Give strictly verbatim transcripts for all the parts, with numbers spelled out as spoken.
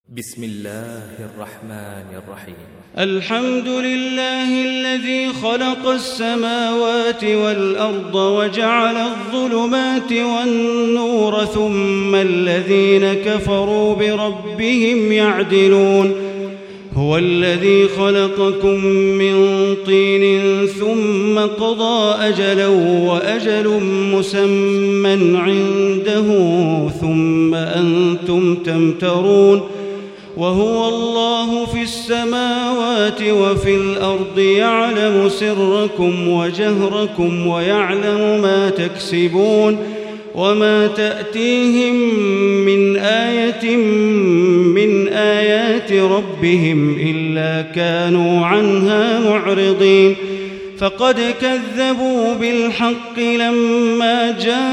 بسم الله الرحمن الرحيم. الحمد لله الذي خلق السماوات والأرض وجعل الظلمات والنور ثم الذين كفروا بربهم يعدلون. هو الذي خلقكم من طين ثم قضى أجلا وأجل مسمى عنده ثم أنتم تمترون. وهو الله في السماوات وفي الأرض يعلم سركم وجهركم ويعلم ما تكسبون. وما تأتيهم من آية من آيات ربهم إلا كانوا عنها معرضين. فقد كذبوا بالحق لما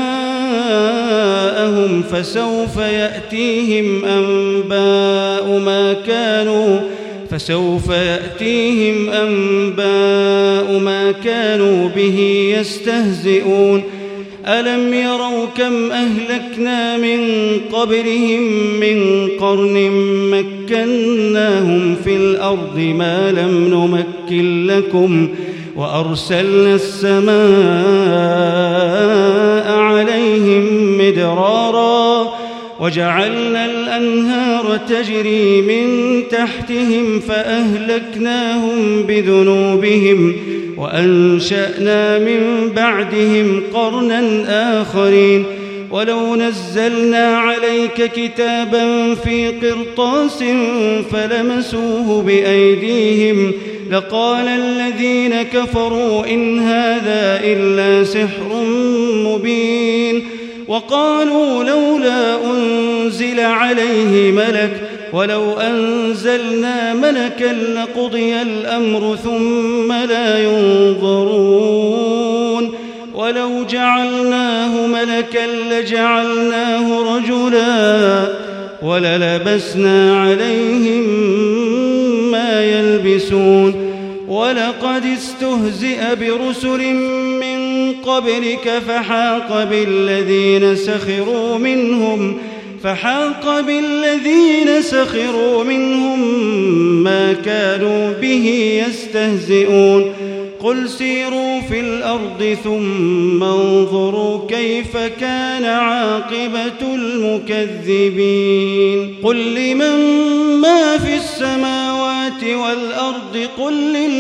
جاءهم فسوف يأتيهم أنباء ما كانوا فسوف يأتيهم أنباء ما كانوا به يستهزئون. ألم يروا كم أهلكنا من قبلهم من قرن مكناهم في الأرض ما لم نمكن لكم وأرسلنا السماء عليهم مدرارا وجعلنا الأنهار تجري من تحتهم فأهلكناهم بذنوبهم وأنشأنا من بعدهم قرنا آخرين. ولو نزلنا عليك كتابا في قرطاس فلمسوه بأيديهم لقال الذين كفروا إن هذا إلا سحر مبين. وقالوا لولا أنزل عليه ملك ولو أنزلنا ملكا لقضي الأمر ثم لا ينظرون. ولو جعلناه ملكا لجعلناه رجلا وللبسنا عليهم ما يلبسون. ولقد استهزئ برسل من قبلك فحاق بالذين سخروا منهم فحاق بالذين سخروا منهم ما كانوا به يستهزئون. قل سيروا في الأرض ثم انظروا كيف كان عاقبة المكذبين. قل لمن ما في السماوات والأرض قل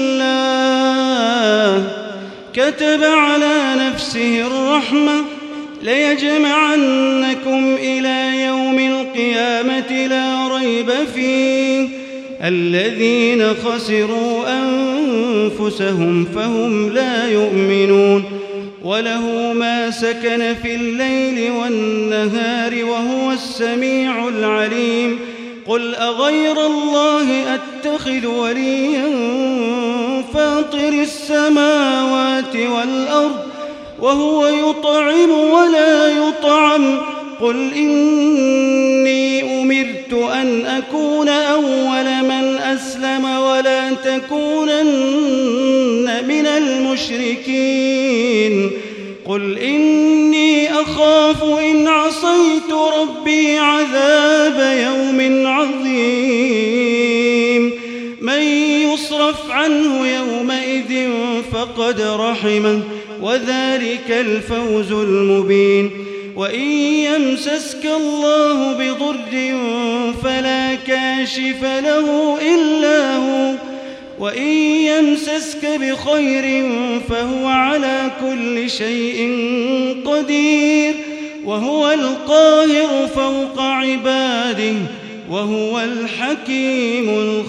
لله كتب على نفسه الرحمة ليجمعنكم إلى يوم القيامة لا ريب فيه الذين خسروا أنفسهم فهم لا يؤمنون. وله ما سكن في الليل والنهار وهو السميع العليم. قل أغير الله أتخذ وليا فاطر السماوات والأرض وهو يطعم ولا يطعم. قل إني أمرت أن أكون أول من أسلم ولا تكونن من المشركين. قل إني أخاف إن عصيت ربي عذاب يوم عظيم. من يصرف عنه يومئذ فقد رحمه وذلك الفوز المبين. وإن يمسسك الله بضر فلا كاشف له إلا هو وإن يمسسك بخير فهو على كل شيء قدير. وهو القاهر فوق عباده وهو الحكيم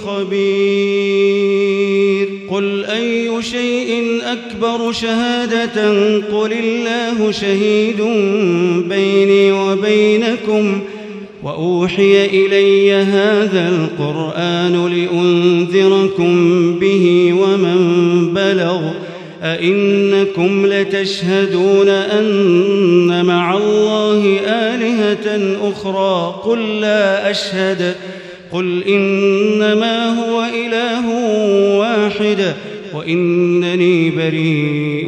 الخبير. قل أي شيء أكبر شهادة قل الله شهيد بيني وبينكم وأوحي إلي هذا القرآن لأنذركم به ومن بلغ. أئنكم لتشهدون أن مع الله آلهة أخرى قل لا أشهد. قل إنما هو إله واحد وإنني بريء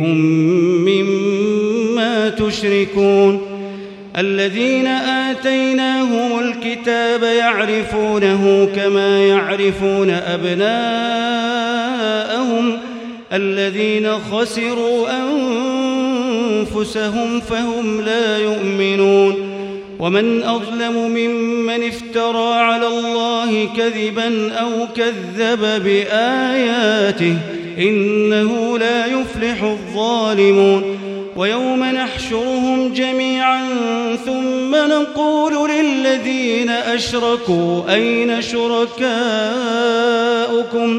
مما تشركون. الذين آتيناهم الكتاب الكتاب يعرفونه كما يعرفون أبناءهم الذين خسروا أنفسهم فهم لا يؤمنون ومن أظلم ممن افترى على الله كذبا أو كذب بآياته إنه لا يفلح الظالمون ويوم نحشرهم جميعا ثم نقول للذين أشركوا أين شركاؤكم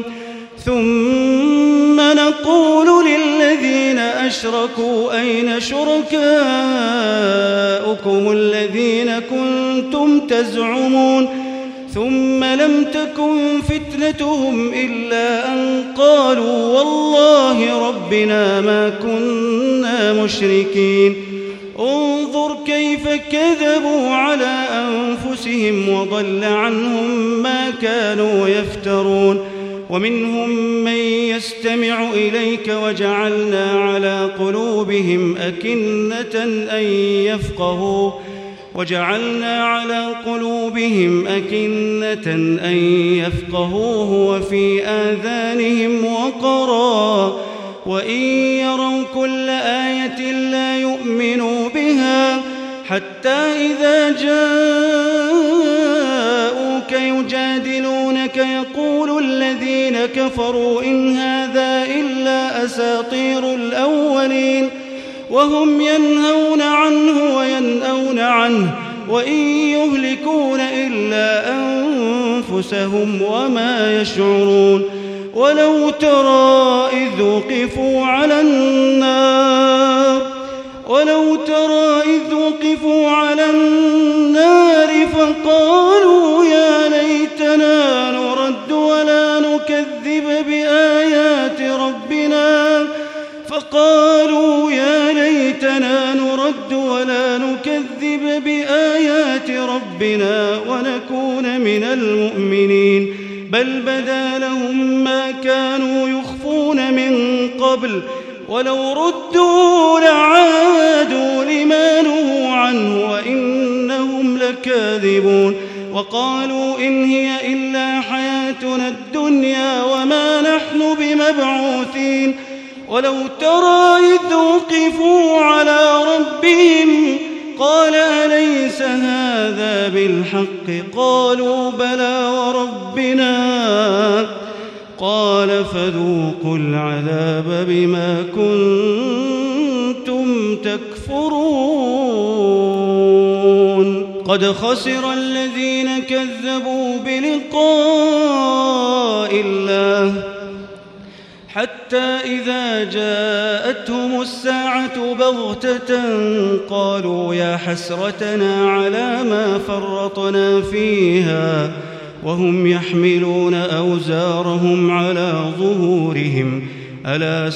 ثم نقول للذين أشركوا أين شركاؤكم الذين كنتم تزعمون ثم لم تكن فتنتهم إلا أن قالوا والله ربنا ما كنا مشركين انظر كيف كذبوا على أنفسهم وضل عنهم ما كانوا يفترون ومنهم من يستمع إليك وجعلنا على قلوبهم أكنة أن يفقهوا وجعلنا على قلوبهم أكنة أن يفقهوه وفي آذانهم وقرا وإن يروا كل آية لا يؤمنوا بها حتى إذا جاءوك يجادلونك يقول الذين كفروا إن هذا إلا أساطير الأولين وهم ينهون عنه وينأون عنه وإن يهلكون إلا أنفسهم وما يشعرون ولو ترى إذ وقفوا على النار ولو ترى إذ وقفوا على النار فقالوا يا ليتنا نرد ولا نكذب بآيات ربنا فقالوا يا ليتنا نرد ولا نكذب بآيات ربنا ونكون من المؤمنين بل بدا لهم ما كانوا يخفون من قبل ولو ردوا لعادوا لما نهوا عنه وإنهم لكاذبون وقالوا إن هي إلا حياتنا الدنيا وما نحن بمبعوثين ولو ترى إذ وقفوا على ربهم قال أليس هذا بالحق قالوا بلى وربنا قال فذوقوا العذاب بما كنتم تكفرون قد خسر الذين كذبوا بلقاء الله حتى إذا جاءتهم الساعة بغتة قالوا يا حسرتنا على ما فرطنا فيها وهم يحملون أوزارهم على ظهورهم ألا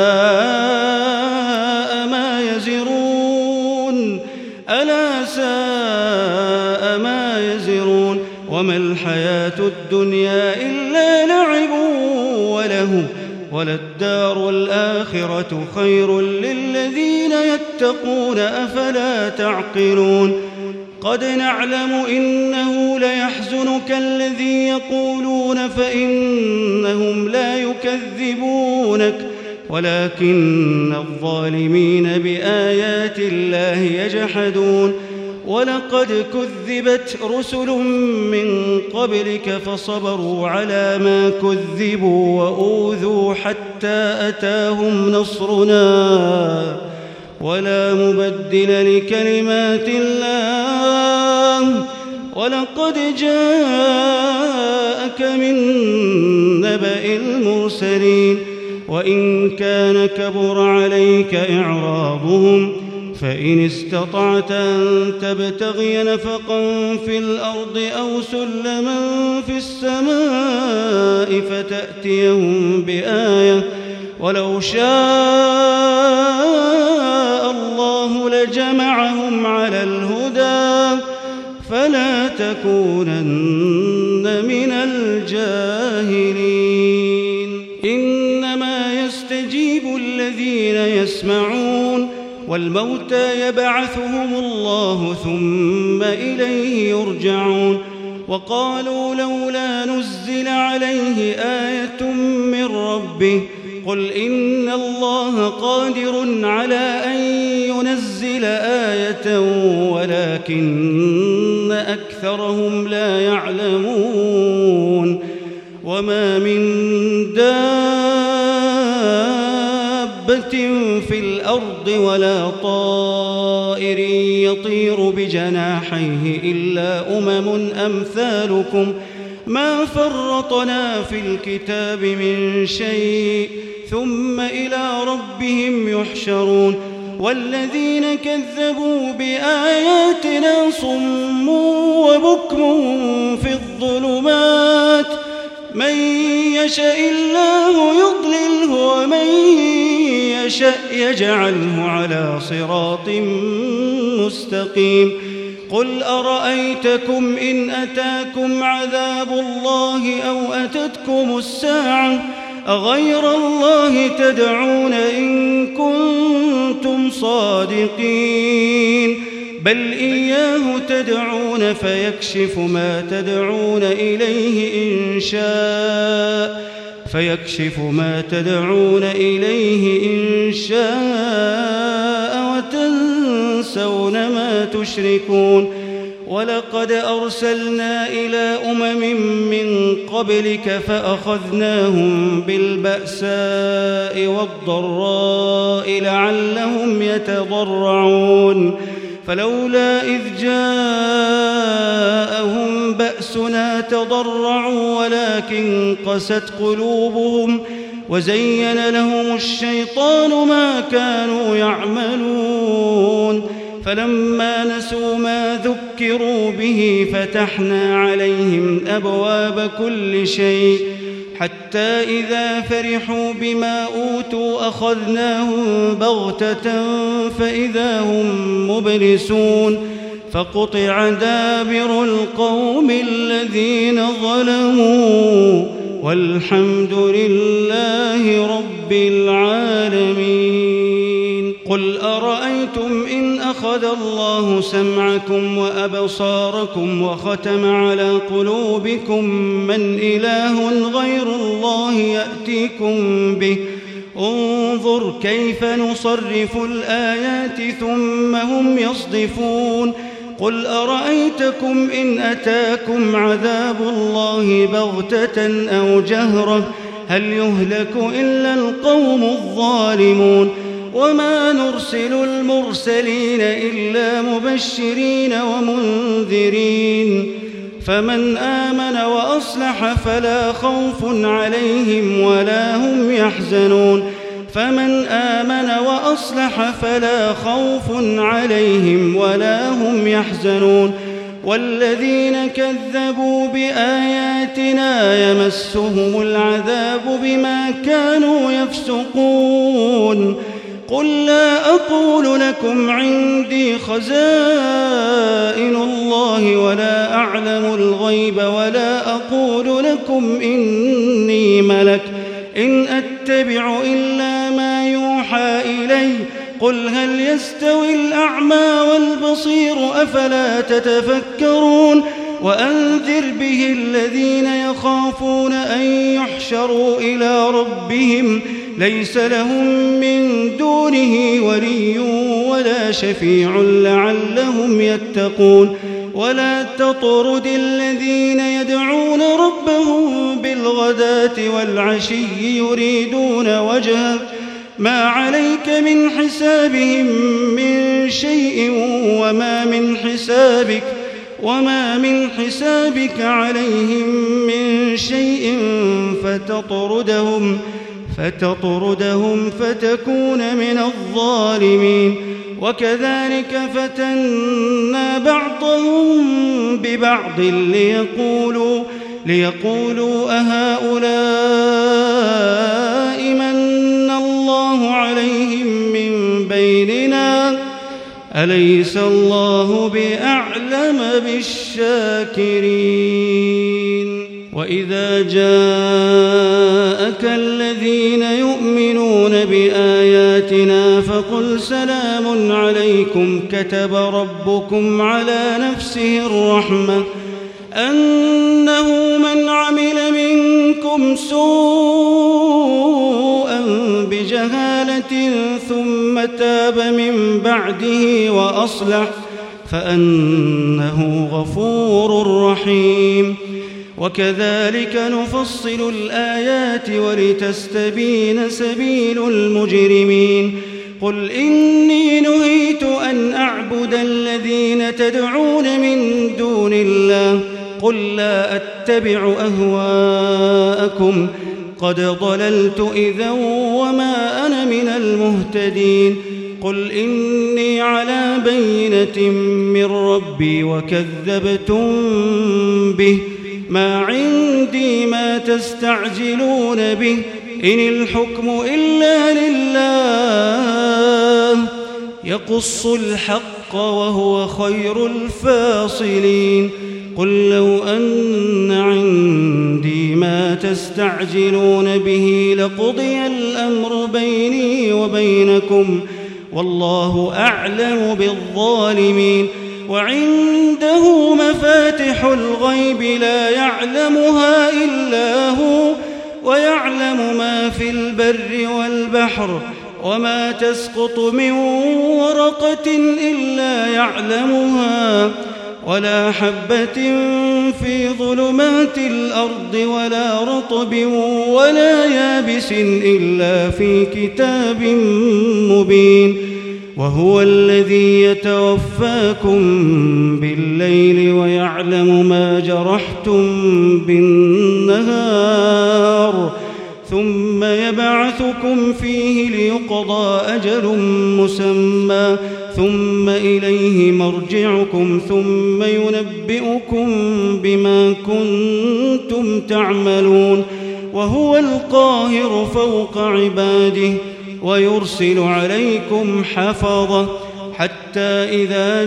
ساء ما يزرون ألا ساء ما يزرون وما الحياة الدنيا إلا لعب وله وللدار الآخرة خير للذين يتقون أفلا تعقلون قد نعلم إنه ليحزنك الذي يقولون فإنهم لا يكذبونك ولكن الظالمين بآيات الله يجحدون ولقد كذبت رسل من قبلك فصبروا على ما كذبوا وأوذوا حتى أتاهم نصرنا ولا مبدل لكلمات الله ولقد جاءك من نبأ المرسلين وإن كان كبر عليك إعراضهم فإن استطعت أن تبتغي نفقا في الأرض أو سلما في السماء فتأتيهم بآية ولو شاء الله لجمعهم على الهدى فلا تكونن من الجاهلين إنما يستجيب الذين يسمعون والموتى يبعثهم الله ثم إليه يرجعون وقالوا لولا نزل عليه آية من ربه قل إن الله قادر على أن ينزل آية ولكن أكثرهم لا يعلمون وما من دابة في الأرض ولا طائر يطير بجناحيه إلا أمم أمثالكم ما فرطنا في الكتاب من شيء ثم إلى ربهم يحشرون والذين كذبوا بآياتنا صم وبكم في الظلمات من يشاء الله يضلله ومن يشاء يجعله على صراط مستقيم قل أرأيتكم إن أتاكم عذاب الله أو أتتكم الساعة أغير الله تدعون إن كنتم صادقين بل إياه تدعون فيكشف ما تدعون إليه إن شاء فيكشف ما تدعون إليه إن شاء وتنسون ما تشركون ولقد أرسلنا إلى أمم من قبلك فأخذناهم بالبأساء والضراء لعلهم يتضرعون فلولا إذ جاءهم بأسنا تضرعوا ولكن قست قلوبهم وزين لهم الشيطان ما كانوا يعملون فلما نسوا ما ذكروا به فتحنا عليهم أبواب كل شيء حتى إذا فرحوا بما أوتوا أخذناهم بغتة فإذا هم مبلسون فقطع دابر القوم الذين ظلموا والحمد لله رب العالمين قل أرأيتم إن أخذ الله سمعكم وأبصاركم وختم على قلوبكم من إله غير الله يأتيكم به انظر كيف نصرف الآيات ثم هم يصدفون قل أرأيتكم إن أتاكم عذاب الله بغتة أو جهرة هل يهلك إلا القوم الظالمون وما نرسل المرسلين إلا مبشرين ومنذرين فمن آمن وأصلح فلا خوف عليهم ولا هم يحزنون فمن آمن وأصلح فلا خوف عليهم ولا هم يحزنون والذين كذبوا بآياتنا يمسهم العذاب بما كانوا يفسقون قل لا أقول لكم عندي خزائن الله ولا أعلم الغيب ولا أقول لكم إني ملك إن أتبع إلا ما يوحى إلي قل هل يستوي الأعمى والبصير أفلا تتفكرون وأنذر به الذين يخافون أن يحشروا إلى ربهم ليس لهم من دونه ولي ولا شفيع لعلهم يتقون ولا تطرد الذين يدعون ربهم بالغداة والعشي يريدون وجهه ما عليك من حسابهم من شيء وما من حسابك وما من حسابك عليهم من شيء فتطردهم فتطردهم فتكون من الظالمين وكذلك فتنا بعضهم ببعض ليقولوا ليقولوا أهؤلاء من الله عليهم من بيننا أليس الله بأعلم بالشاكرين وإذا جاءك الذين يؤمنون بآياتنا فقل سلام عليكم كتب ربكم على نفسه الرحمة أنه من عمل منكم سوءا بجهالة ثم تاب من بعده وأصلح فأنه غفور رحيم. وكذلك نفصل الآيات ولتستبين سبيل المجرمين. قل إني نهيت أن أعبد الذين تدعون من دون الله قل لا أتبع أهواءكم قد ضللت إذا وما أنا من المهتدين. قل إني على بينة من ربي وكذبتم به ما عندي ما تستعجلون به إن الحكم إلا لله يقص الحق وهو خير الفاصلين. قل لو أن عندي ما تستعجلون به لقضي الأمر بيني وبينكم والله أعلم بالظالمين. وعنده مفاتح الغيب لا يعلمها إلا هو ويعلم ما في البر والبحر وما تسقط من ورقة إلا يعلمها ولا حبة في ظلمات الأرض ولا رطب ولا يابس إلا في كتاب مبين. وهو الذي يتوفاكم بالليل ويعلم ما جرحتم بالنهار ثم يبعثكم فيه ليقضى أجل مسمى ثم إليه مرجعكم ثم ينبئكم بما كنتم تعملون. وهو القاهر فوق عباده ويرسل عليكم حفظة حتى إذا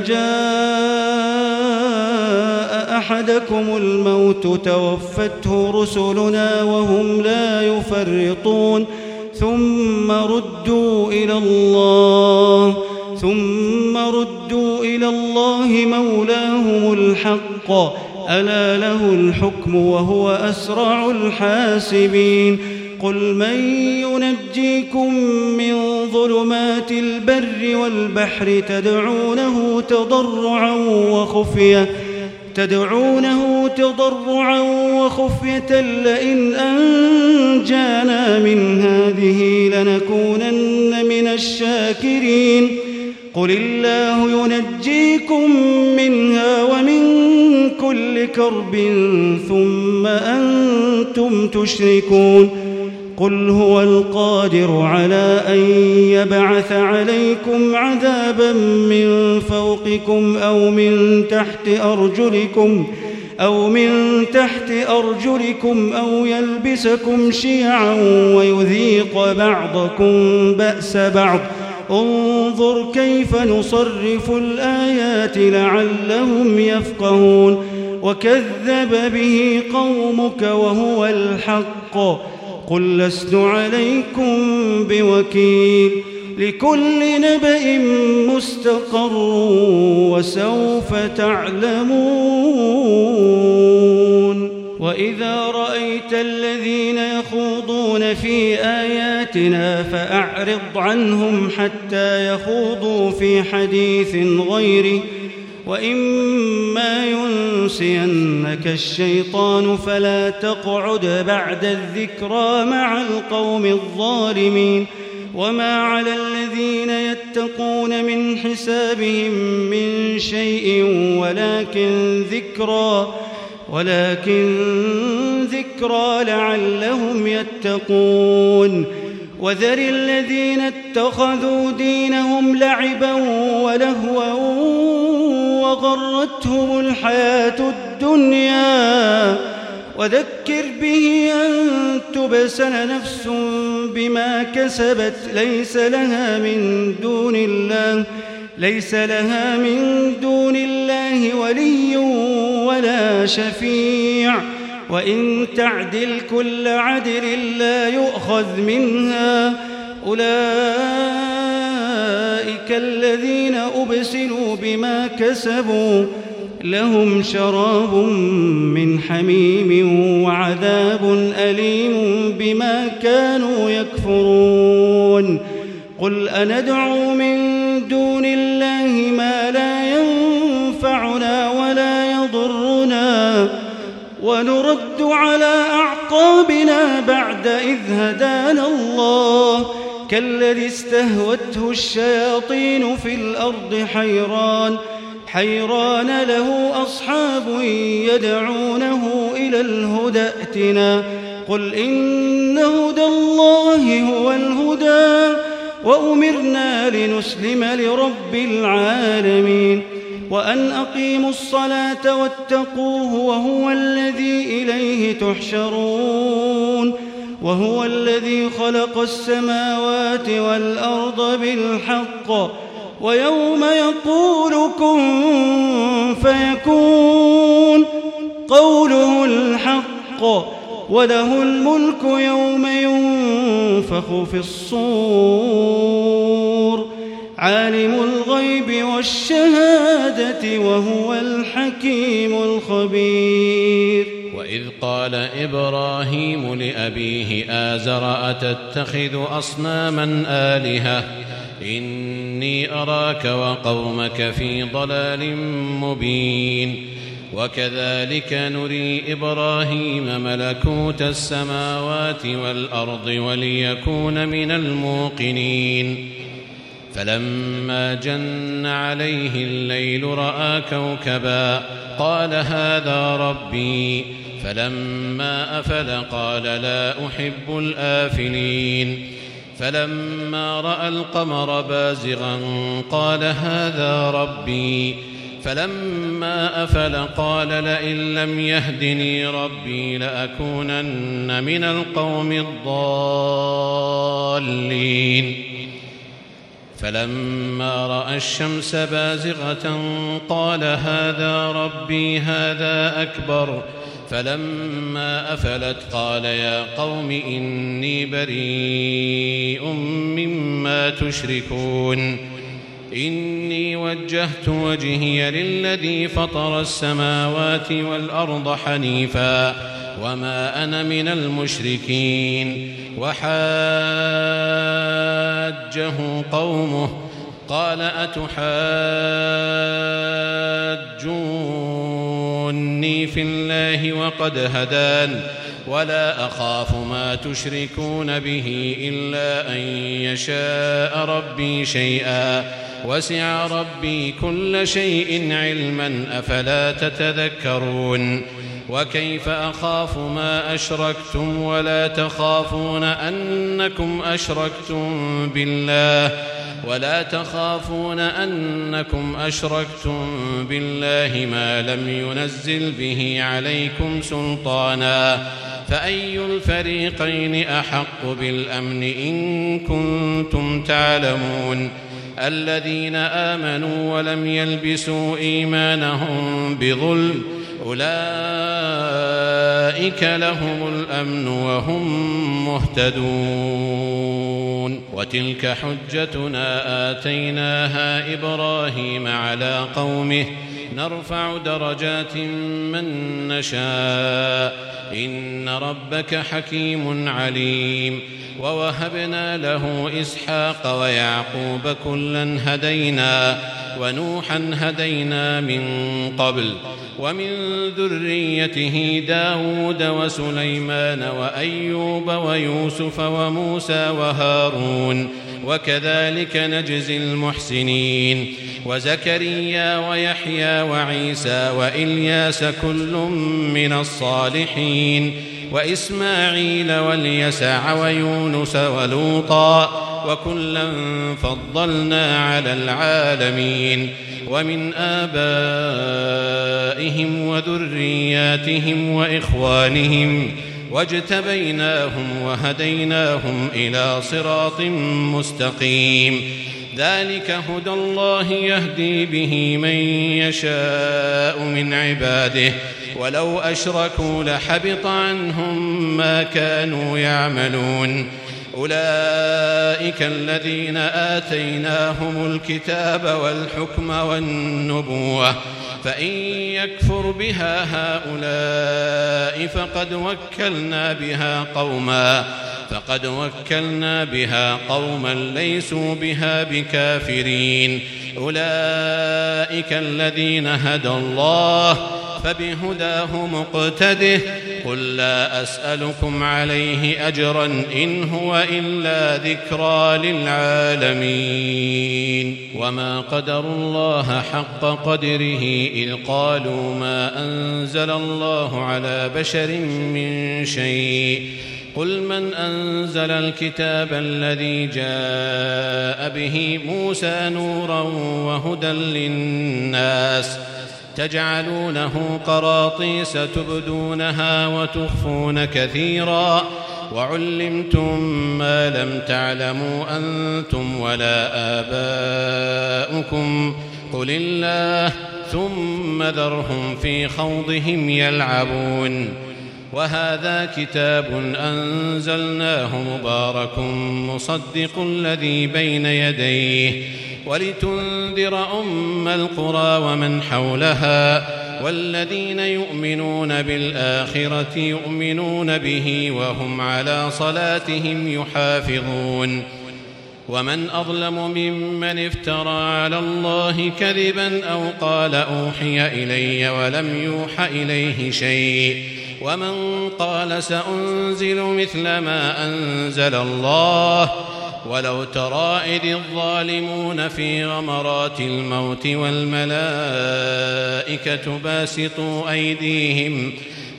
جاء أحدكم الموت توفته رسلنا وهم لا يفرطون ثم ردوا إلى الله ثم ردوا إلى الله مولاهم الحق ألا له الحكم وهو أسرع الحاسبين. قل من ينجيكم من ظلمات البر والبحر تدعونه تضرعا وخفية تدعونه تضرعا وخفية لئن أنجانا من هذه لنكونن من الشاكرين. قل الله ينجيكم منها ومن كل كرب ثم أنتم تشركون. قل هو القادر على أن يبعث عليكم عذابا من فوقكم أو من تحت أرجلكم أو من تحت أرجلكم أو يلبسكم شيعا ويذيق بعضكم بأس بعض انظر كيف نصرف الآيات لعلهم يفقهون. وكذب به قومك وهو الحق قل لست عليكم بوكيل لكل نبأ مستقر وسوف تعلمون. وإذا رأيت الذين يخوضون في آياتنا فأعرض عنهم حتى يخوضوا في حديث غيره وإما ينسينك الشيطان فلا تقعد بعد الذكرى مع القوم الظالمين. وما على الذين يتقون من حسابهم من شيء ولكن ذكرى ولكن ذكرى لعلهم يتقون. وذر الذين اتخذوا دينهم لعبا ولهوا وغرتهم الحياة الدنيا وذكر به أن تبسل نفس بما كسبت ليس لها من دون الله ليس لها من دون الله ولي ولا شفيع وإن تعدل كل عدل لا يؤخذ منها أولئك الذين أبسلوا بما كسبوا لهم شراب من حميم وعذاب أليم بما كانوا يكفرون قل أندعو من دون الله ما لا ينفعنا ولا يضرنا ونرد على أعقابنا بعد إذ هدانا الله كالذي استهوته الشياطين في الأرض حيران حيران له أصحاب يدعونه إلى الهدى ائتنا قل إن هدى الله هو الهدى وأمرنا لنسلم لرب العالمين وأن أقيموا الصلاة واتقوه وهو الذي إليه تحشرون وهو الذي خلق السماوات والأرض بالحق ويوم يقول كن فيكون قوله الحق وله الملك يوم ينفخ في الصور عالم الغيب والشهادة وهو الحكيم الخبير. وإذ قال إبراهيم لأبيه آزر أتتخذ أصناما آلهة إني أراك وقومك في ضلال مبين وكذلك نري إبراهيم ملكوت السماوات والأرض وليكون من الموقنين فلما جن عليه الليل رأى كوكبا قال هذا ربي فلما أفل قال لا أحب الآفلين فلما رأى القمر بازغا قال هذا ربي فلما أفل قال لئن لم يهدني ربي لأكونن من القوم الضالين فلما رأى الشمس بازغة قال هذا ربي هذا أكبر فلما أفلت قال يا قوم إني بريء مما تشركون إني وجهت وجهي للذي فطر السماوات والأرض حنيفا وما أنا من المشركين وحاجه قومه قال أتحاجوني في الله وقد هدان ولا أخاف ما تشركون به إلا أن يشاء ربي شيئا وسع ربي كل شيء علما أفلا تتذكرون وكيف أخاف ما أشركتم ولا تخافون أنكم أشركتم بالله ولا تخافون أنكم أشركتم بالله ما لم ينزل به عليكم سلطانا فأي الفريقين أحق بالأمن إن كنتم تعلمون الذين آمنوا ولم يلبسوا إيمانهم بظلم أولئك لهم الأمن وهم مهتدون وتلك حجتنا آتيناها إبراهيم على قومه نرفع درجات من نشاء إن ربك حكيم عليم ووهبنا له إسحاق ويعقوب كلا هدينا ونوحا هدينا من قبل ومن ذريته داود وسليمان وأيوب ويوسف وموسى وهارون وكذلك نجزي المحسنين وزكريا ويحيى وعيسى وإلياس كل من الصالحين وإسماعيل واليسع ويونس ولوطا وكلا فضلنا على العالمين ومن آبائهم وذرياتهم وإخوانهم واجتبيناهم وهديناهم إلى صراط مستقيم ذلك هدى الله يهدي به من يشاء من عباده ولو أشركوا لحبط عنهم ما كانوا يعملون أولئك الذين آتيناهم الكتاب والحكم والنبوة فإن يكفر بها هؤلاء فقد وكلنا بها قوما فقد وكلنا بها قوما ليسوا بها بكافرين أولئك الذين هدى الله فبهداه مقتده قل لا أسألكم عليه أجرا إن هو إلا ذكرى للعالمين وما قدروا الله حق قدره إذ قالوا ما أنزل الله على بشر من شيء قل من أنزل الكتاب الذي جاء به موسى نورا وهدى للناس تجعلونه قراطيس تبدونها وتخفون كثيرا وعلمتم ما لم تعلموا أنتم ولا آباؤكم قل الله ثم ذرهم في خوضهم يلعبون وهذا كتاب أنزلناه مبارك مصدق الذي بين يديه ولتنذر أم القرى ومن حولها والذين يؤمنون بالآخرة يؤمنون به وهم على صلاتهم يحافظون ومن أظلم ممن افترى على الله كذبا أو قال أوحي إلي ولم يوح إليه شيء ومن قال سأنزل مثل ما أنزل الله ولو ترى إذ الظالمون في غمرات الموت والملائكة باسطوا أيديهم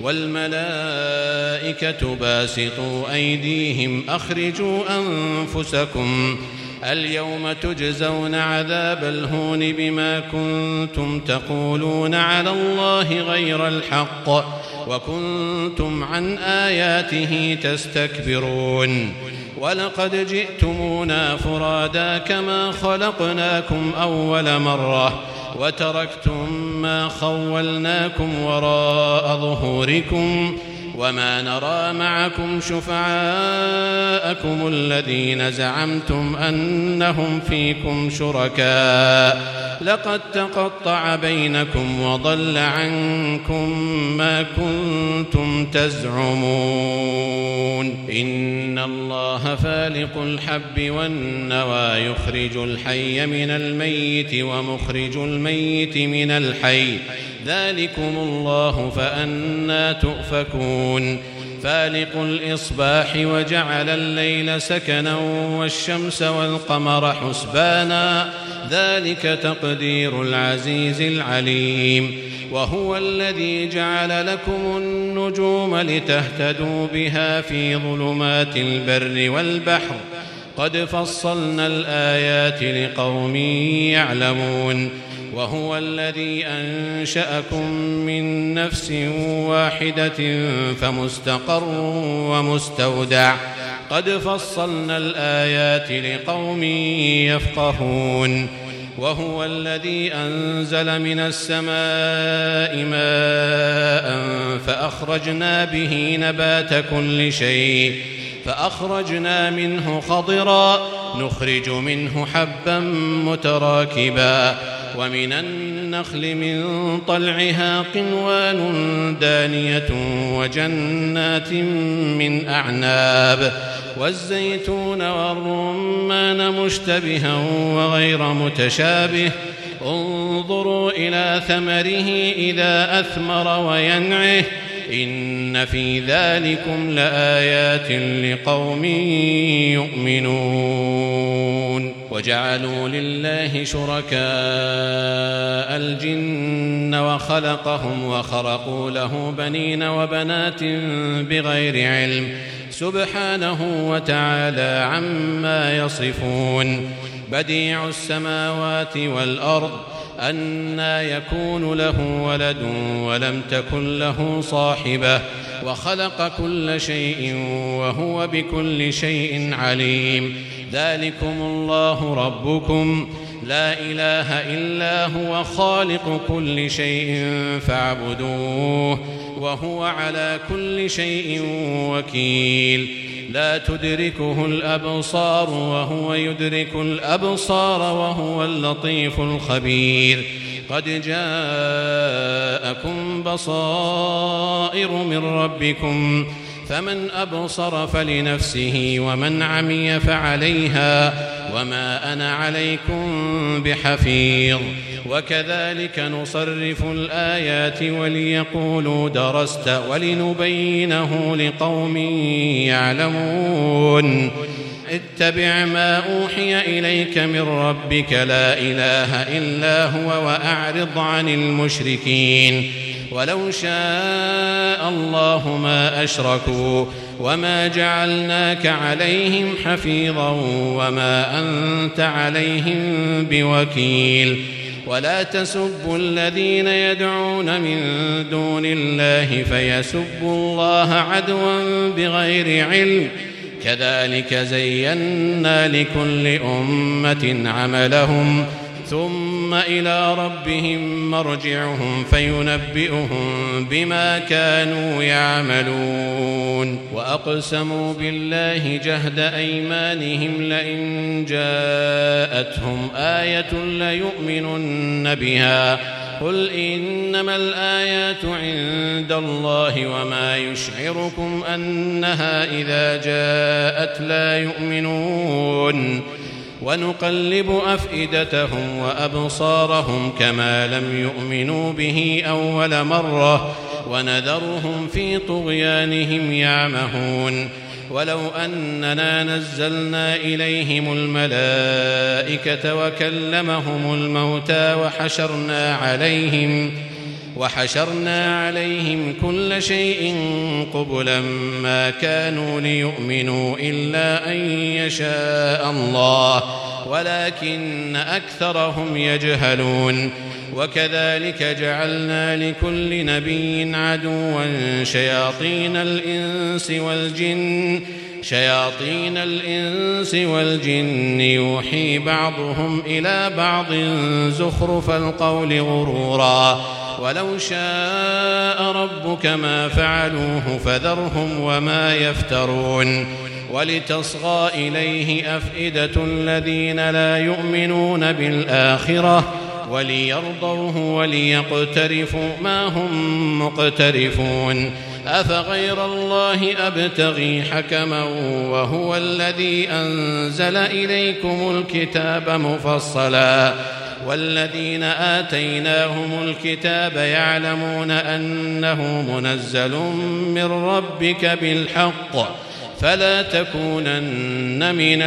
والملائكة باسطوا أيديهم أخرجوا أنفسكم اليوم تجزون عذاب الهون بما كنتم تقولون على الله غير الحق وكنتم عن آياته تستكبرون ولقد جئتمونا فرادا كما خلقناكم أول مرة وتركتم ما خولناكم وراء ظهوركم وما نرى معكم شفعاءكم الذين زعمتم أنهم فيكم شركاء لقد تقطع بينكم وضل عنكم ما كنتم تزعمون إن الله فالق الحب والنوى يخرج الحي من الميت ومخرج الميت من الحي ذلكم الله فأنى تؤفكون فالق الإصباح وجعل الليل سكنا والشمس والقمر حسبانا ذلك تقدير العزيز العليم وهو الذي جعل لكم النجوم لتهتدوا بها في ظلمات البر والبحر قد فصلنا الآيات لقوم يعلمون وهو الذي أنشأكم من نفس واحدة فمستقر ومستودع قد فصلنا الآيات لقوم يفقهون وهو الذي أنزل من السماء ماء فأخرجنا به نبات كل شيء فأخرجنا منه خضرا نخرج منه حبا متراكبا ومن النخل من طلعها قنوان دانية وجنات من أعناب والزيتون والرمان مشتبها وغير متشابه انظروا إلى ثمره إذا أثمر وينعه إن في ذلكم لآيات لقوم يؤمنون وجعلوا لله شركاء الجن وخلقهم وخرقوا له بنين وبنات بغير علم سبحانه وتعالى عما يصفون بديع السماوات والأرض أنى يكون له ولد ولم تكن له صاحبة وخلق كل شيء وهو بكل شيء عليم ذلكم الله ربكم لا إله إلا هو خالق كل شيء فاعبدوه وهو على كل شيء وكيل لا تدركه الأبصار وهو يدرك الأبصار وهو اللطيف الخبير قد جاءكم بصائر من ربكم فمن أبصر فلنفسه ومن عمي فعليها وما أنا عليكم بحفيظ وكذلك نصرف الآيات وليقولوا درست ولنبينه لقوم يعلمون اتبع ما أوحي إليك من ربك لا إله إلا هو وأعرض عن المشركين ولو شاء الله ما أشركوا وما جعلناك عليهم حفيظا وما أنت عليهم بوكيل ولا تسبوا الذين يدعون من دون الله فيسبوا الله عدوا بغير علم كذلك زينا لكل أمة عملهم ثم إلى ربهم مرجعهم فينبئهم بما كانوا يعملون وأقسموا بالله جهد أيمانهم لئن جاءتهم آية ليؤمنن بها قل إنما الآيات عند الله وما يشعركم أنها إذا جاءت لا يؤمنون ونقلب أفئدتهم وأبصارهم كما لم يؤمنوا به أول مرة ونذرهم في طغيانهم يعمهون ولو أننا نزلنا إليهم الملائكة وكلمهم الموتى وحشرنا عليهم وحشرنا عليهم كل شيء قبلا ما كانوا ليؤمنوا إلا أن يشاء الله ولكن أكثرهم يجهلون وكذلك جعلنا لكل نبي عدوا شياطين الإنس والجن شياطين الإنس والجن يوحي بعضهم إلى بعض زخرف القول غرورا ولو شاء ربك ما فعلوه فذرهم وما يفترون ولتصغى إليه أفئدة الذين لا يؤمنون بالآخرة وليرضوه وليقترفوا ما هم مقترفون أفغير الله أبتغي حكما وهو الذي أنزل إليكم الكتاب مفصلا والذين آتيناهم الكتاب يعلمون أنه منزل من ربك بالحق فلا تكونن من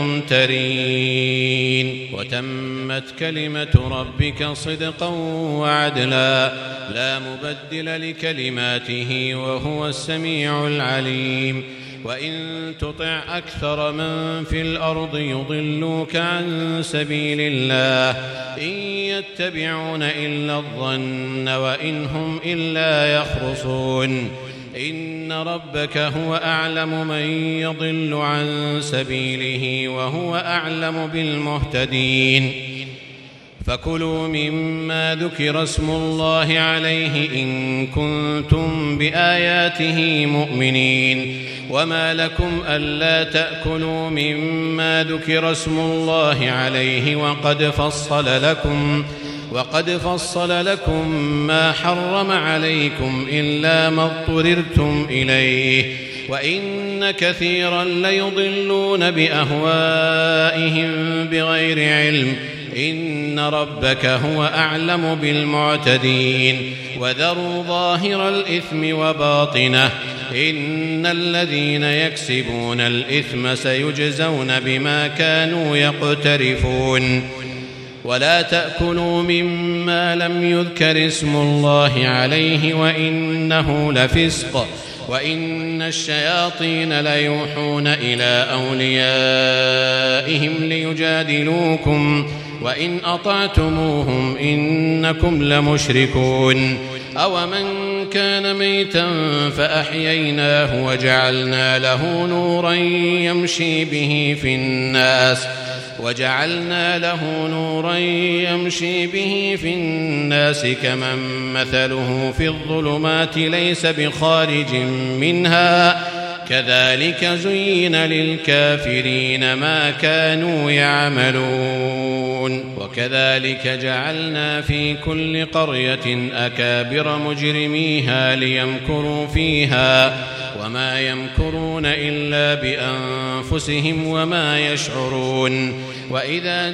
الممترين وتمت كلمة ربك صدقا وعدلا لا مبدل لكلماته وهو السميع العليم وإن تطع أكثر من في الأرض يضلوك عن سبيل الله إن يتبعون إلا الظن وإن هم إلا يخرصون إن ربك هو أعلم من يضل عن سبيله وهو أعلم بالمهتدين فكلوا مما ذكر اسم الله عليه إن كنتم بآياته مؤمنين وما لكم ألا تأكلوا مما ذكر اسم الله عليه وقد فصل لكم وقد فصل لكم ما حرم عليكم إلا ما اضطررتم إليه وإن كثيرا ليضلون بأهوائهم بغير علم إن ربك هو أعلم بالمعتدين وذروا ظاهر الإثم وباطنه إن الذين يكسبون الإثم سيجزون بما كانوا يقترفون ولا تأكلوا مما لم يذكر اسم الله عليه وإنه لفسق وإن الشياطين ليوحون إلى أوليائهم ليجادلوكم وإن أطعتموهم إنكم لمشركون أومن كان ميتا فأحييناه وجعلنا له نورا يمشي به في الناس وجعلنا له نورا يمشي به في الناس كمن مثله في الظلمات ليس بخارج منها كذلك زين للكافرين ما كانوا يعملون وكذلك جعلنا في كل قرية أكابر مجرميها ليمكروا فيها وما يمكرون إلا بأنفسهم وما يشعرون وإذا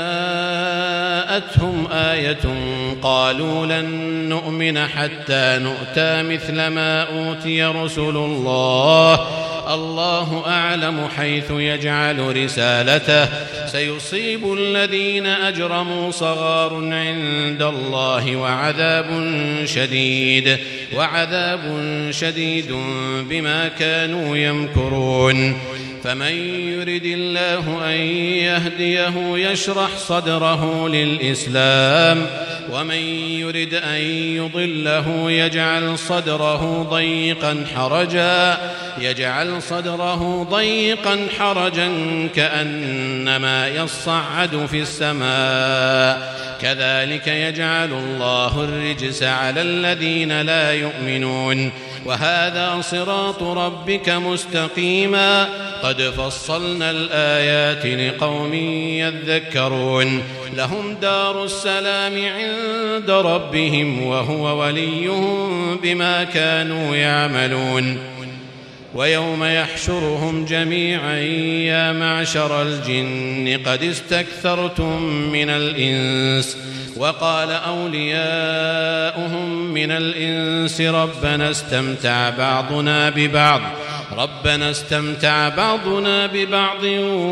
جاءتهم آية قالوا لن نؤمن حتى نؤتى مثل ما أوتي رسل الله الله أعلم حيث يجعل رسالته سيصيب الذين أجرموا صغار عند الله وعذاب شديد وعذاب شديد بما كانوا يمكرون فمن يرد الله أن يهديه يشرح صدره للإسلام ومن يرد أن يضله يجعل صدره ضيقا حرجا يجعل صدره ضيقا حرجا كأنما يصعد في السماء كذلك يجعل الله الرجس على الذين لا يؤمنون وهذا صراط ربك مستقيما قد فصلنا الآيات لقوم يذكرون لهم دار السلام عند ربهم وهو وليهم بما كانوا يعملون ويوم يحشرهم جميعا يا معشر الجن قد استكثرتم من الإنس وقال أولياؤهم من الإنس ربنا استمتع بعضنا ببعض ربنا استمتع بعضنا ببعض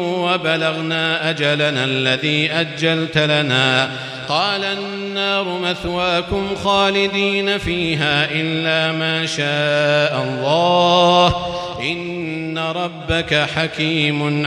وبلغنا أجلنا الذي أجلت لنا قال النار مثواكم خالدين فيها إلا ما شاء الله إن ربك حكيم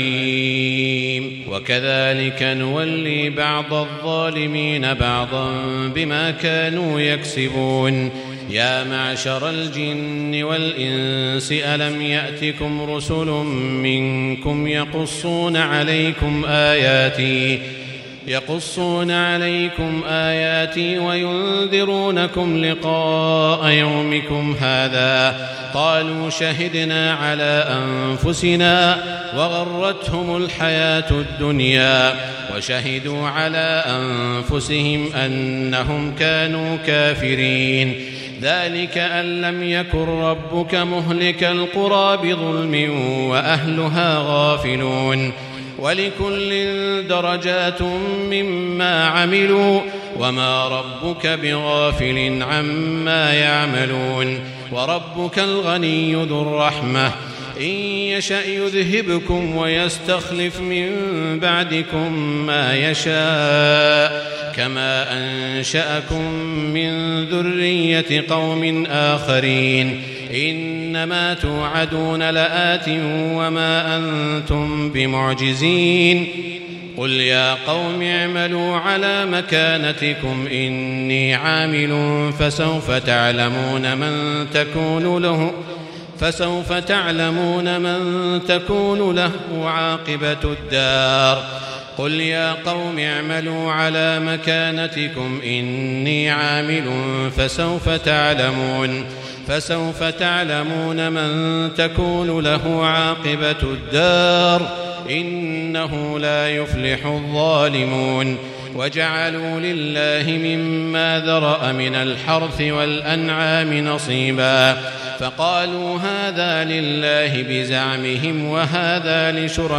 عليم وكذلك نولي بعض الظالمين بعضا بما كانوا يكسبون يا معشر الجن والإنس ألم يأتكم رسل منكم يقصون عليكم آياتي يقصون عليكم آياتي وينذرونكم لقاء يومكم هذا قالوا شهدنا على أنفسنا وغرتهم الحياة الدنيا وشهدوا على أنفسهم أنهم كانوا كافرين ذلك أن لم يكن ربك مهلك القرى بظلم وأهلها غافلون ولكل درجات مما عملوا وما ربك بغافل عما يعملون وربك الغني ذو الرحمة إن يشأ يذهبكم ويستخلف من بعدكم ما يشاء كما أنشأكم من ذرية قوم آخرين إنما توعدون لآت وما أنتم بمعجزين قل يا قوم اعملوا على مكانتكم إني عامل فسوف تعلمون من تكون له فسوف تعلمون من تكون له عاقبة الدار قل يا قوم اعملوا على مكانتكم إني عامل فسوف تعلمون فسوف تعلمون من تكون له عاقبة الدار إنه لا يفلح الظالمون وجعلوا لله مما ذرأ من الحرث والأنعام نصيبا فقالوا هذا لله بزعمهم وهذا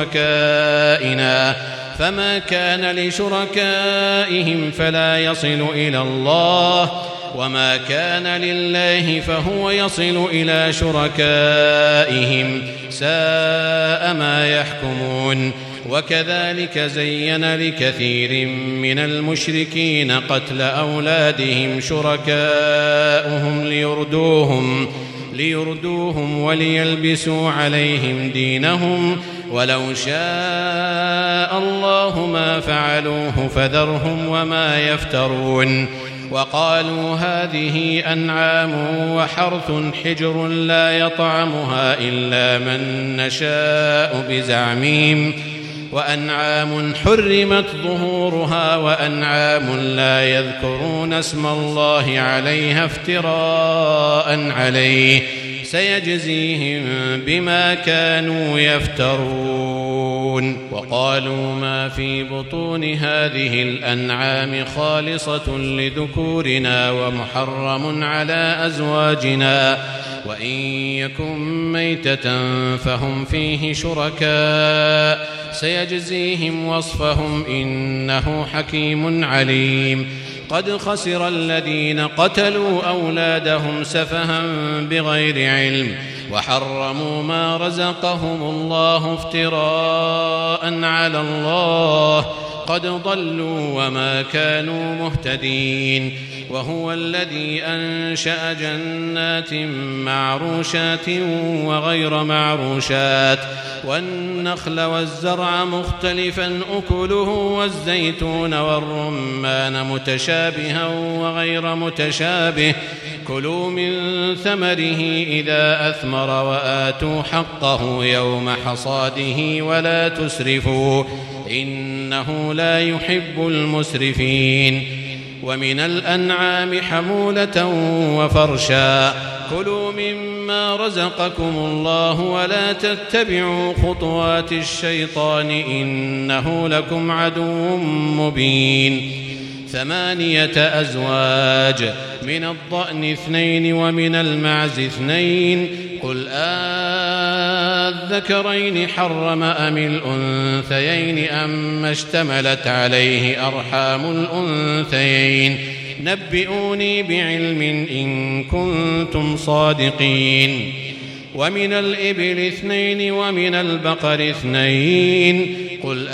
لشركائنا فما كان لشركائهم فلا يصل إلى الله وما كان لله فهو يصل إلى شركائهم ساء ما يحكمون وكذلك زين لكثير من المشركين قتل أولادهم شركاؤهم ليردوهم ليردوهم وليلبسوا عليهم دينهم ولو شاء الله ما فعلوه فذرهم وما يفترون وقالوا هذه أنعام وحرث حجر لا يطعمها إلا من نشاء بزعمهم وأنعام حرمت ظهورها وأنعام لا يذكرون اسم الله عليها افتراء عليه سيجزيهم بما كانوا يفترون. وقالوا ما في بطون هذه الأنعام خالصة لذكورنا ومحرم على أزواجنا وإن يكن ميتة فهم فيه شركاء سيجزيهم وصفهم إنه حكيم عليم. قد خسر الذين قتلوا أولادهم سفها بغير علم وحرموا ما رزقهم الله افتراء على الله قد ضلوا وما كانوا مهتدين. وهو الذي أنشأ جنات معروشات وغير معروشات والنخل والزرع مختلفا أكله والزيتون والرمان متشابها وغير متشابه كلوا من ثمره إذا أثمر وآتوا حقه يوم حصاده ولا تسرفوا إنه لا يحب المسرفين. ومن الأنعام حمولة وفرشا كلوا مما رزقكم الله ولا تتبعوا خطوات الشيطان إنه لكم عدو مبين. ثمانية أزواج من الضأن اثنين ومن المعز اثنين قل آذكرين حرم أم الأنثيين أم اشتملت عليه أرحام الأنثيين نبئوني بعلم إن كنتم صادقين. ومن الإبل اثنين ومن البقر اثنين قل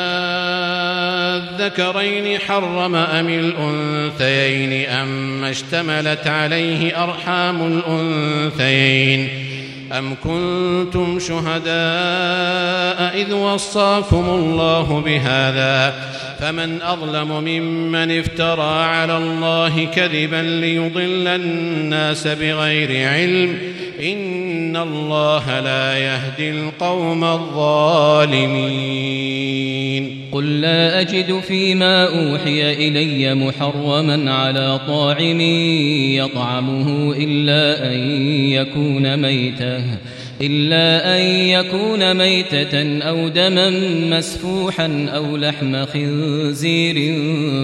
آذكرين حرم أم الأنثيين أم اشتملت عليه أرحام الأنثيين أم كنتم شهداء إذ وصاكم الله بهذا فمن أظلم ممن افترى على الله كذبا ليضل الناس بغير علم إن الله لا يهدي القوم الظالمين. قل لا أجد فيما أوحي إلي محرما على طاعم يطعمه إلا أن يكون ميتة إلا أن يكون ميتة أو دما مسفوحا أو لحم خنزير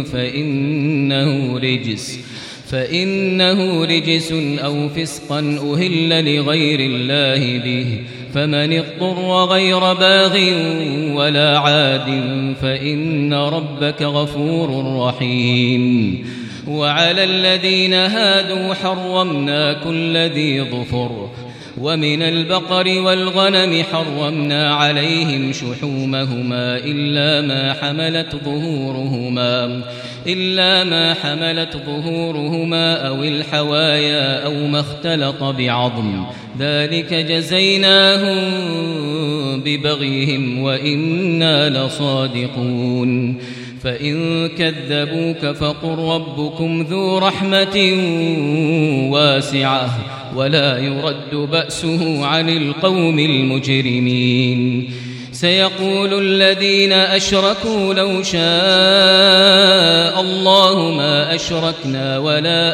فإنه رجس فإنه رجس أو فسقا أهل لغير الله به فمن اضطر غير باغ ولا عاد فإن ربك غفور رحيم. وعلى الذين هادوا حرمنا كل ذي ظفر ومن البقر والغنم حرمنا عليهم شحومهما إلا ما حملت ظهورهما إلا ما حملت ظهورهما أو الحوايا أو ما اختلط بعظم ذلك جزيناهم ببغيهم وإنا لصادقون. فإن كذبوك فقل ربكم ذو رحمة واسعة ولا يرد بأسه عن القوم المجرمين. سيقول الذين أشركوا لو شاء الله ما أشركنا ولا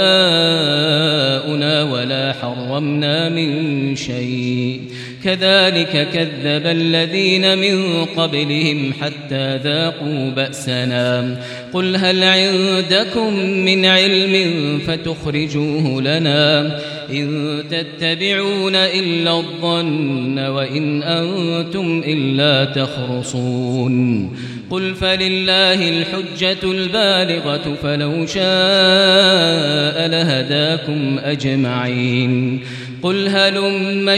آباؤنا ولا حرمنا من شيء كذلك كذب الذين من قبلهم حتى ذاقوا بأسنا. قل هل عندكم من علم فتخرجوه لنا إن تتبعون إلا الظن وإن أنتم إلا تخرصون. قل فلله الحجة البالغة فلو شاء لهداكم أجمعين. قل هلم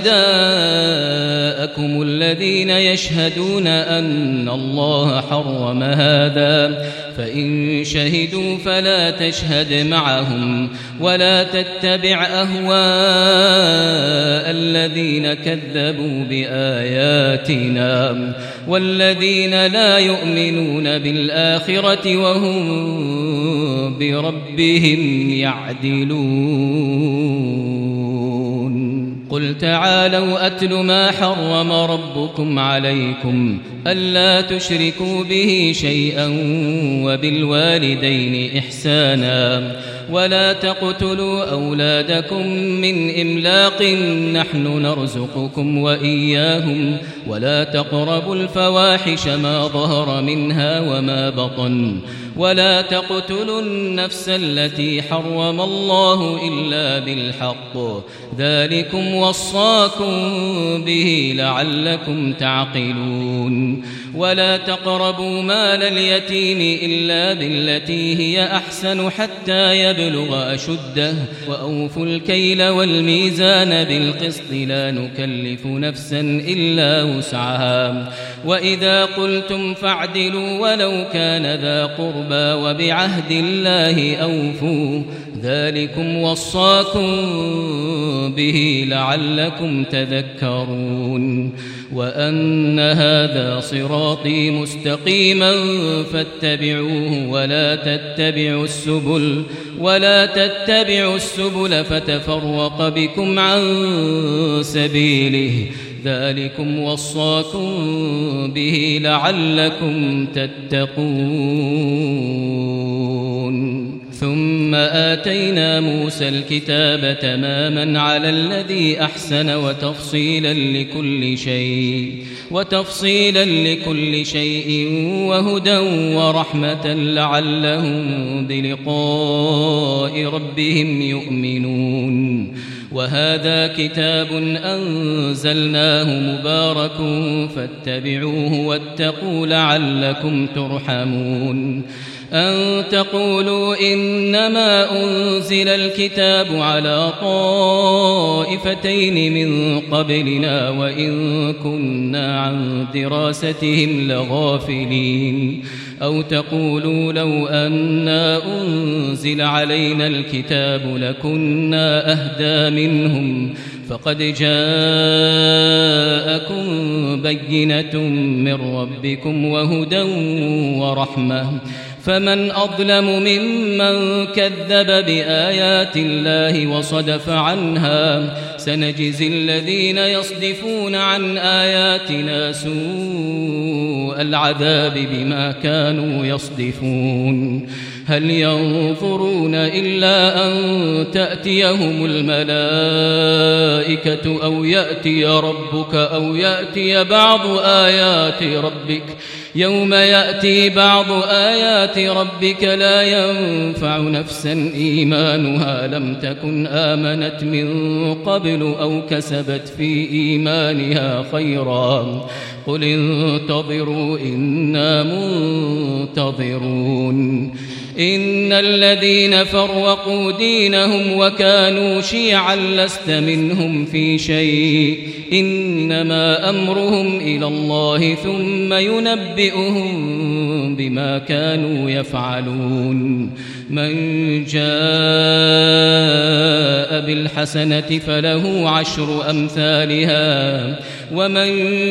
شهداءكم الذين يشهدون أن الله حرم هذا فإن شهدوا فلا تشهد معهم ولا تتبع أهواء الذين كذبوا بآياتنا والذين لا يؤمنون بالآخرة وهم بربهم يعدلون. قل تعالوا أتل ما حرم ربكم عليكم ألا تشركوا به شيئا وبالوالدين إحسانا ولا تقتلوا أولادكم من إملاق نحن نرزقكم وإياهم ولا تقربوا الفواحش ما ظهر منها وما بطن ولا تقتلوا النفس التي حرم الله إلا بالحق ذلكم وصاكم به لعلكم تعقلون ولا تقربوا مال اليتيم إلا بالتي هي أحسن حتى يبلغ أشده وأوفوا الكيل والميزان بالقسط لا نكلف نفسا إلا وسعها وإذا قلتم فاعدلوا ولو كان ذا قربى وبعهد الله أوفوا ذلكم وصاكم به لعلكم تذكرون وأن هذا صراطي مستقيما فاتبعوه ولا تتبعوا السبل ولا تتبعوا السبل فتفرق بكم عن سبيله ذلكم وصاكم به لعلكم تتقون ثم آتينا موسى الكتاب تماما على الذي أحسن وتفصيلا لكل شيء وتفصيلا لكل شيء وهدى ورحمة لعلهم بلقاء ربهم يؤمنون وهذا كتاب أنزلناه مبارك فاتبعوه واتقوا لعلكم ترحمون أن تقولوا إنما أنزل الكتاب على طائفتين من قبلنا وإن كنا عن دراستهم لغافلين أو تقولوا لو أنا أنزل علينا الكتاب لكنا أهدى منهم فقد جاءكم بينة من ربكم وهدى ورحمة فمن أظلم ممن كذب بآيات الله وصدف عنها سنجزي الذين يصدفون عن آياتنا سوء العذاب بما كانوا يصدفون هل ينظرون إلا أن تأتيهم الملائكة أو يأتي ربك أو يأتي بعض آيات ربك يوم يأتي بعض آيات ربك لا ينفع نفسا إيمانها لم تكن آمنت من قبل أو كسبت في إيمانها خيرا قل انتظروا إنا منتظرون إن الذين فرقوا دينهم وكانوا شيعا لست منهم في شيء إنما أمرهم إلى الله ثم ينبئهم بما كانوا يفعلون من جاء بالحسنة فله عشر أمثالها ومن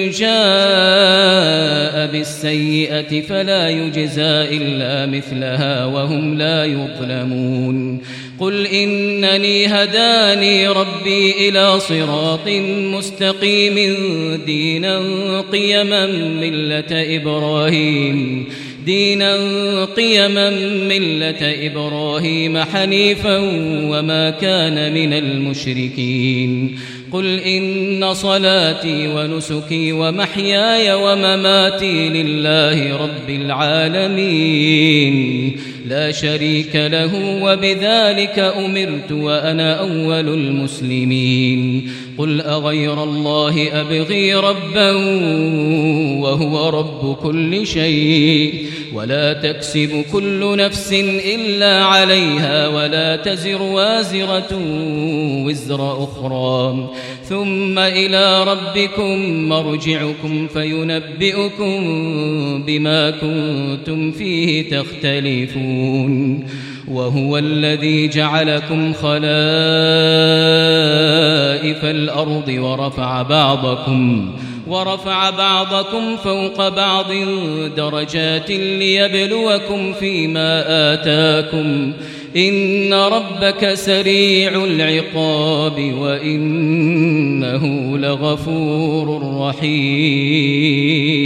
جاء بالسيئة فلا يجزى إلا مثلها وهم لا يظلمون قل إنني هداني ربي إلى صراط مستقيم دينا قيما ملة إبراهيم دينا قيما ملة إبراهيم حنيفا وما كان من المشركين قل إن صلاتي ونسكي ومحياي ومماتي لله رب العالمين لا شريك له وبذلك أمرت وأنا أول المسلمين قل أغير الله أبغي ربا وهو رب كل شيء ولا تكسب كل نفس إلا عليها ولا تزر وازرة وزر أخرى ثم إلى ربكم مرجعكم فينبئكم بما كنتم فيه تختلفون وهو الذي جعلكم خلائف الأرض ورفع بعضكم ورفع بعضكم فوق بعض درجات ليبلوكم فيما آتاكم إن ربك سريع العقاب وإنه لغفور رحيم.